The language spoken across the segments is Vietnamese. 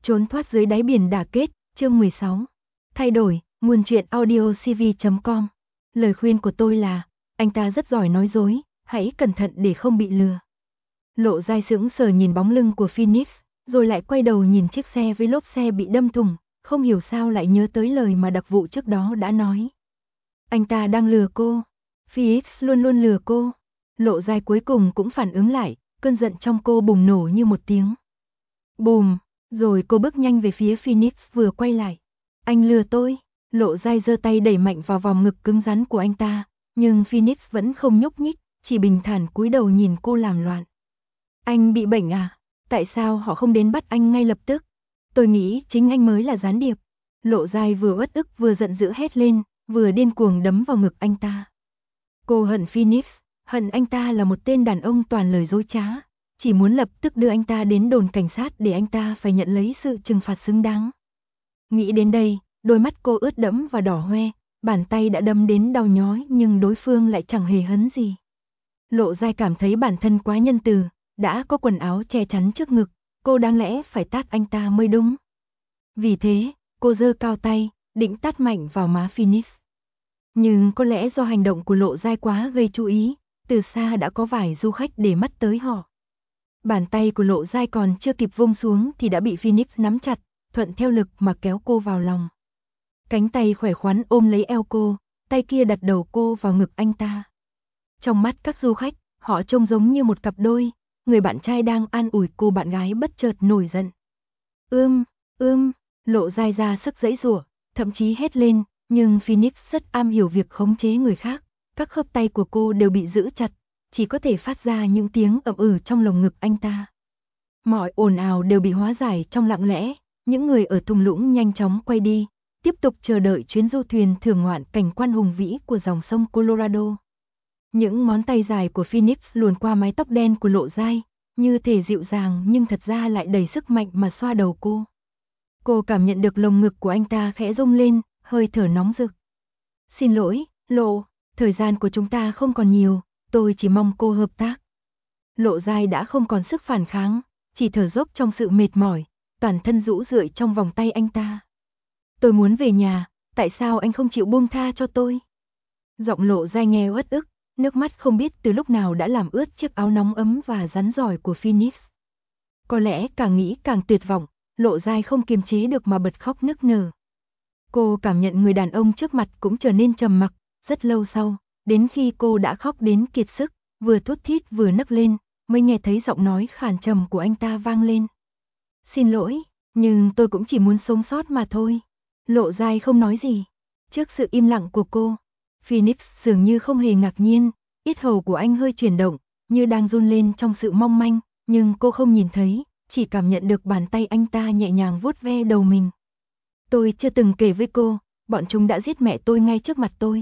Trốn thoát dưới đáy biển đả kết, chương 16. Thay đổi, nguồn truyện audiocv.com. Lời khuyên của tôi là, anh ta rất giỏi nói dối, hãy cẩn thận để không bị lừa. Lộ Giai sững sờ nhìn bóng lưng của Phoenix, rồi lại quay đầu nhìn chiếc xe với lốp xe bị đâm thủng, không hiểu sao lại nhớ tới lời mà đặc vụ trước đó đã nói. Anh ta đang lừa cô. Phoenix luôn luôn lừa cô. Lộ Giai cuối cùng cũng phản ứng lại, cơn giận trong cô bùng nổ như một tiếng. Bùm, rồi cô bước nhanh về phía Phoenix vừa quay lại. Anh lừa tôi. Lộ Giai giơ tay đẩy mạnh vào vòng ngực cứng rắn của anh ta, nhưng Phoenix vẫn không nhúc nhích, chỉ bình thản cúi đầu nhìn cô làm loạn. Anh bị bệnh à? Tại sao họ không đến bắt anh ngay lập tức? Tôi nghĩ chính anh mới là gián điệp. Lộ Giai vừa uất ức vừa giận dữ hét lên, vừa điên cuồng đấm vào ngực anh ta. Cô hận Phoenix, hận anh ta là một tên đàn ông toàn lời dối trá, chỉ muốn lập tức đưa anh ta đến đồn cảnh sát để anh ta phải nhận lấy sự trừng phạt xứng đáng. Nghĩ đến đây, đôi mắt cô ướt đẫm và đỏ hoe, bàn tay đã đâm đến đau nhói nhưng đối phương lại chẳng hề hấn gì. Lộ Giai cảm thấy bản thân quá nhân từ, đã có quần áo che chắn trước ngực, cô đáng lẽ phải tát anh ta mới đúng. Vì thế, cô giơ cao tay, định tát mạnh vào má Phoenix. Nhưng có lẽ do hành động của Lộ Giai quá gây chú ý, từ xa đã có vài du khách để mắt tới họ. Bàn tay của Lộ Giai còn chưa kịp vung xuống thì đã bị Phoenix nắm chặt, thuận theo lực mà kéo cô vào lòng. Cánh tay khỏe khoắn ôm lấy eo cô, tay kia đặt đầu cô vào ngực anh ta. Trong mắt các du khách, họ trông giống như một cặp đôi, người bạn trai đang an ủi cô bạn gái bất chợt nổi giận. Lộ Giai ra sức giãy giụa, thậm chí hét lên, nhưng Phoenix rất am hiểu việc khống chế người khác, các khớp tay của cô đều bị giữ chặt, chỉ có thể phát ra những tiếng ầm trong lồng ngực anh ta. Mọi ồn ào đều bị hóa giải trong lặng lẽ, những người ở thung lũng nhanh chóng quay đi, tiếp tục chờ đợi chuyến du thuyền thưởng ngoạn cảnh quan hùng vĩ của dòng sông Colorado. Những ngón tay dài của Phoenix luồn qua mái tóc đen của Lộ Giai, như thể dịu dàng nhưng thật ra lại đầy sức mạnh mà xoa đầu cô. Cô cảm nhận được lồng ngực của anh ta khẽ rung lên, hơi thở nóng rực. Xin lỗi, Lộ, thời gian của chúng ta không còn nhiều, tôi chỉ mong cô hợp tác. Lộ Giai đã không còn sức phản kháng, chỉ thở dốc trong sự mệt mỏi, toàn thân rũ rượi trong vòng tay anh ta. Tôi muốn về nhà, tại sao anh không chịu buông tha cho tôi? Giọng Lộ Giai nghe uất ức, nước mắt không biết từ lúc nào đã làm ướt chiếc áo nóng ấm và rắn giỏi của Phoenix. Có lẽ càng nghĩ càng tuyệt vọng, Lộ Giai không kiềm chế được mà bật khóc nức nở. Cô cảm nhận người đàn ông trước mặt cũng trở nên trầm mặc, rất lâu sau, đến khi cô đã khóc đến kiệt sức, vừa thút thít vừa nấc lên, mới nghe thấy giọng nói khàn trầm của anh ta vang lên. Xin lỗi, nhưng tôi cũng chỉ muốn sống sót mà thôi. Lộ Giai không nói gì. Trước sự im lặng của cô, Phoenix dường như không hề ngạc nhiên, yết hầu của anh hơi chuyển động, như đang run lên trong sự mong manh, nhưng cô không nhìn thấy, chỉ cảm nhận được bàn tay anh ta nhẹ nhàng vuốt ve đầu mình. Tôi chưa từng kể với cô, bọn chúng đã giết mẹ tôi ngay trước mặt tôi.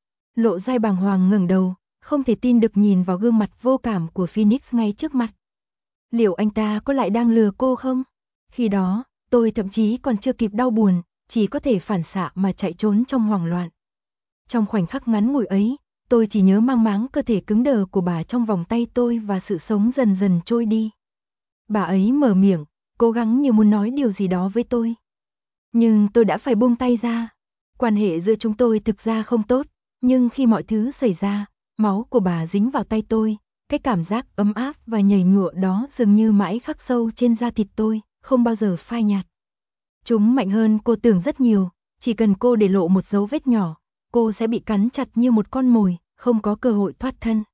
Lộ Giai bàng hoàng ngẩng đầu, không thể tin được nhìn vào gương mặt vô cảm của Phoenix ngay trước mặt. Liệu anh ta có lại đang lừa cô không? Khi đó, tôi thậm chí còn chưa kịp đau buồn, chỉ có thể phản xạ mà chạy trốn trong hoảng loạn. Trong khoảnh khắc ngắn ngủi ấy, tôi chỉ nhớ mang máng cơ thể cứng đờ của bà trong vòng tay tôi và sự sống dần dần trôi đi. Bà ấy mở miệng, cố gắng như muốn nói điều gì đó với tôi. Nhưng tôi đã phải buông tay ra. Quan hệ giữa chúng tôi thực ra không tốt, nhưng khi mọi thứ xảy ra, máu của bà dính vào tay tôi, cái cảm giác ấm áp và nhầy nhụa đó dường như mãi khắc sâu trên da thịt tôi, không bao giờ phai nhạt. Chúng mạnh hơn cô tưởng rất nhiều, chỉ cần cô để lộ một dấu vết nhỏ, cô sẽ bị cắn chặt như một con mồi, không có cơ hội thoát thân.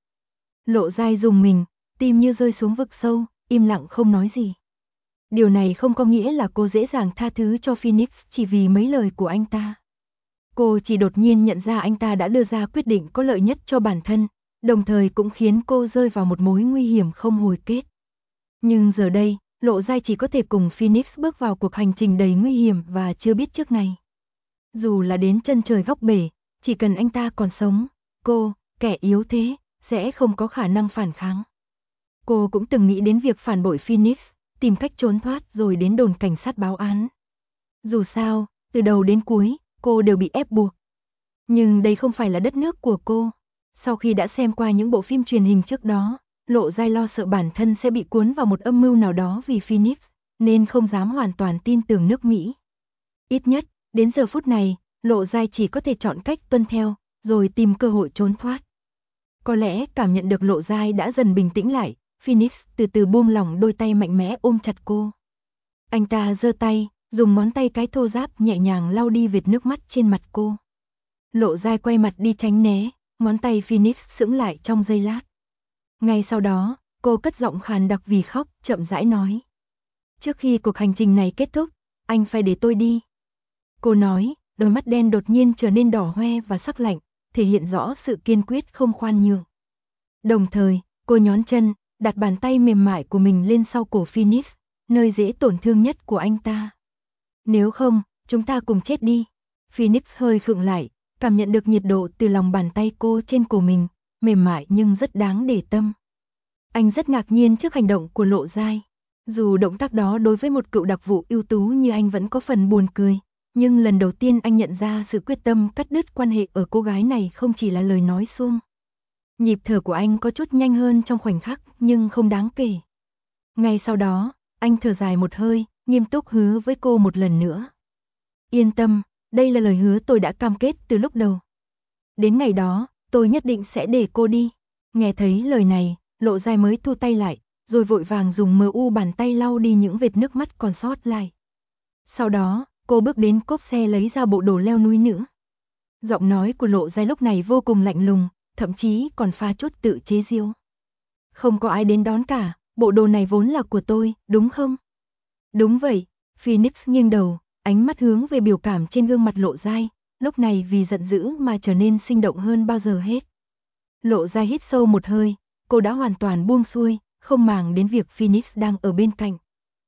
Lộ Giai rùng mình, tim như rơi xuống vực sâu, im lặng không nói gì. Điều này không có nghĩa là cô dễ dàng tha thứ cho Phoenix chỉ vì mấy lời của anh ta. Cô chỉ đột nhiên nhận ra anh ta đã đưa ra quyết định có lợi nhất cho bản thân, đồng thời cũng khiến cô rơi vào một mối nguy hiểm không hồi kết. Nhưng giờ đây, Lộ Giai chỉ có thể cùng Phoenix bước vào cuộc hành trình đầy nguy hiểm và chưa biết trước này. Dù là đến chân trời góc bể, chỉ cần anh ta còn sống, cô, kẻ yếu thế, sẽ không có khả năng phản kháng. Cô cũng từng nghĩ đến việc phản bội Phoenix, tìm cách trốn thoát rồi đến đồn cảnh sát báo án. Dù sao, từ đầu đến cuối, cô đều bị ép buộc. Nhưng đây không phải là đất nước của cô. Sau khi đã xem qua những bộ phim truyền hình trước đó, Lộ Giai lo sợ bản thân sẽ bị cuốn vào một âm mưu nào đó vì Phoenix, nên không dám hoàn toàn tin tưởng nước Mỹ. Ít nhất, đến giờ phút này, Lộ Giai chỉ có thể chọn cách tuân theo, rồi tìm cơ hội trốn thoát. Có lẽ cảm nhận được Lộ Giai đã dần bình tĩnh lại, Phoenix từ từ buông lỏng đôi tay mạnh mẽ ôm chặt cô. Anh ta giơ tay, dùng ngón tay cái thô ráp nhẹ nhàng lau đi vệt nước mắt trên mặt cô. Lộ Giai quay mặt đi tránh né, ngón tay Phoenix sững lại trong giây lát. Ngay sau đó, cô cất giọng khàn đặc vì khóc, chậm rãi nói. Trước khi cuộc hành trình này kết thúc, anh phải để tôi đi. Cô nói, đôi mắt đen đột nhiên trở nên đỏ hoe và sắc lạnh, thể hiện rõ sự kiên quyết không khoan nhượng. Đồng thời, cô nhón chân, đặt bàn tay mềm mại của mình lên sau cổ Phoenix, nơi dễ tổn thương nhất của anh ta. Nếu không, chúng ta cùng chết đi. Phoenix hơi khựng lại, cảm nhận được nhiệt độ từ lòng bàn tay cô trên cổ mình, mềm mại nhưng rất đáng để tâm. Anh rất ngạc nhiên trước hành động của Lộ Giai. Dù động tác đó đối với một cựu đặc vụ ưu tú như anh vẫn có phần buồn cười, nhưng lần đầu tiên anh nhận ra sự quyết tâm cắt đứt quan hệ ở cô gái này không chỉ là lời nói suông. Nhịp thở của anh có chút nhanh hơn trong khoảnh khắc, nhưng không đáng kể. Ngay sau đó, anh thở dài một hơi, nghiêm túc hứa với cô một lần nữa. Yên tâm, đây là lời hứa tôi đã cam kết từ lúc đầu. Đến ngày đó, tôi nhất định sẽ để cô đi. Nghe thấy lời này, Lộ Giai mới thu tay lại, rồi vội vàng dùng bàn tay lau đi những vệt nước mắt còn sót lại. Sau đó, cô bước đến cốp xe lấy ra bộ đồ leo núi nữa. Giọng nói của Lộ Giai lúc này vô cùng lạnh lùng, thậm chí còn pha chút tự chế giễu. Không có ai đến đón cả, bộ đồ này vốn là của tôi, đúng không? Đúng vậy, Phoenix nghiêng đầu, ánh mắt hướng về biểu cảm trên gương mặt Lộ Giai, lúc này vì giận dữ mà trở nên sinh động hơn bao giờ hết. Lộ Giai hít sâu một hơi, cô đã hoàn toàn buông xuôi, không màng đến việc Phoenix đang ở bên cạnh.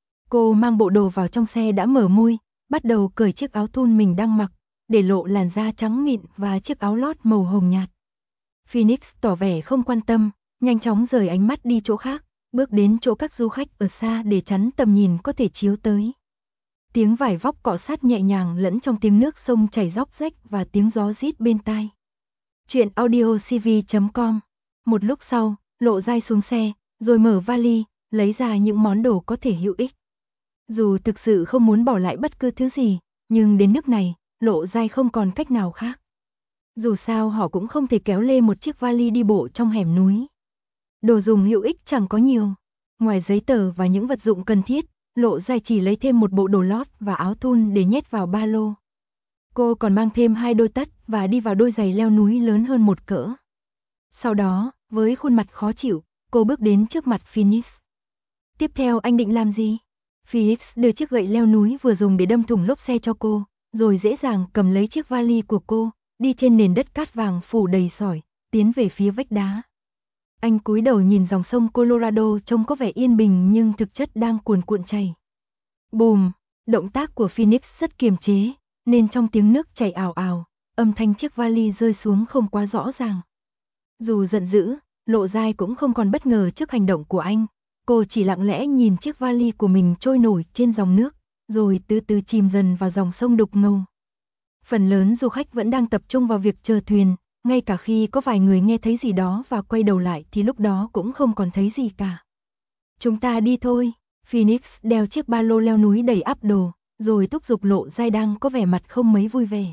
Cô mang bộ đồ vào trong xe đã mở mui, bắt đầu cởi chiếc áo thun mình đang mặc, để lộ làn da trắng mịn và chiếc áo lót màu hồng nhạt. Phoenix tỏ vẻ không quan tâm, nhanh chóng rời ánh mắt đi chỗ khác, bước đến chỗ các du khách ở xa để chắn tầm nhìn có thể chiếu tới. Tiếng vải vóc cọ sát nhẹ nhàng lẫn trong tiếng nước sông chảy róc rách và tiếng gió rít bên tai. Chuyện audiocv.com. Một lúc sau, Lộ Giai xuống xe, rồi mở vali, lấy ra những món đồ có thể hữu ích. Dù thực sự không muốn bỏ lại bất cứ thứ gì, nhưng đến nước này, Lộ Giai không còn cách nào khác. Dù sao họ cũng không thể kéo lê một chiếc vali đi bộ trong hẻm núi. Đồ dùng hữu ích chẳng có nhiều. Ngoài giấy tờ và những vật dụng cần thiết, Lộ Giai chỉ lấy thêm một bộ đồ lót và áo thun để nhét vào ba lô. Cô còn mang thêm 2 đôi tất và đi vào đôi giày leo núi lớn hơn một cỡ. Sau đó, với khuôn mặt khó chịu, cô bước đến trước mặt Phoenix. Tiếp theo anh định làm gì? Phoenix đưa chiếc gậy leo núi vừa dùng để đâm thủng lốp xe cho cô, rồi dễ dàng cầm lấy chiếc vali của cô, đi trên nền đất cát vàng phủ đầy sỏi, tiến về phía vách đá. Anh cúi đầu nhìn dòng sông Colorado trông có vẻ yên bình nhưng thực chất đang cuồn cuộn chảy. Bùm, động tác của Phoenix rất kiềm chế, nên trong tiếng nước chảy ào ào, âm thanh chiếc vali rơi xuống không quá rõ ràng. Dù giận dữ, Lộ Giai cũng không còn bất ngờ trước hành động của anh. Cô chỉ lặng lẽ nhìn chiếc vali của mình trôi nổi trên dòng nước, rồi từ từ chìm dần vào dòng sông đục ngầu. Phần lớn du khách vẫn đang tập trung vào việc chờ thuyền, ngay cả khi có vài người nghe thấy gì đó và quay đầu lại thì lúc đó cũng không còn thấy gì cả. Chúng ta đi thôi. Phoenix đeo chiếc ba lô leo núi đầy ắp đồ, rồi thúc giục Lộ Giai đang có vẻ mặt không mấy vui vẻ.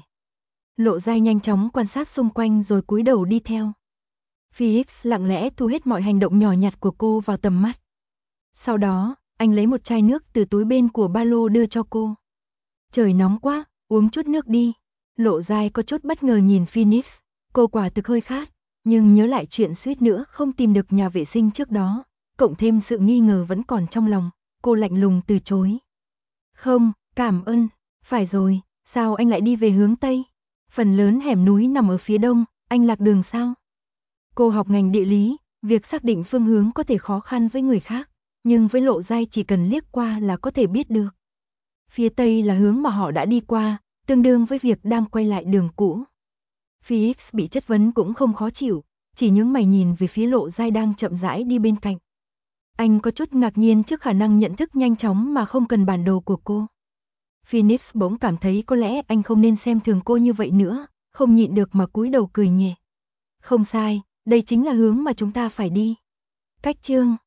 Lộ Giai nhanh chóng quan sát xung quanh rồi cúi đầu đi theo. Phoenix lặng lẽ thu hết mọi hành động nhỏ nhặt của cô vào tầm mắt. Sau đó, anh lấy một chai nước từ túi bên của ba lô đưa cho cô. Trời nóng quá, uống chút nước đi. Lộ Giai có chút bất ngờ nhìn Phoenix, cô quả thực hơi khát, nhưng nhớ lại chuyện suýt nữa không tìm được nhà vệ sinh trước đó, cộng thêm sự nghi ngờ vẫn còn trong lòng, cô lạnh lùng từ chối. Không, cảm ơn, phải rồi, sao anh lại đi về hướng Tây? Phần lớn hẻm núi nằm ở phía Đông, anh lạc đường sao? Cô học ngành địa lý, việc xác định phương hướng có thể khó khăn với người khác, nhưng với Lộ Giai chỉ cần liếc qua là có thể biết được. Phía Tây là hướng mà họ đã đi qua, tương đương với việc đang quay lại đường cũ. Phoenix bị chất vấn cũng không khó chịu, chỉ nhướng mày nhìn về phía Lộ Giai đang chậm rãi đi bên cạnh. Anh có chút ngạc nhiên trước khả năng nhận thức nhanh chóng mà không cần bản đồ của cô. Phoenix bỗng cảm thấy có lẽ anh không nên xem thường cô như vậy nữa, không nhịn được mà cúi đầu cười nhẹ. Không sai, đây chính là hướng mà chúng ta phải đi. Cách chương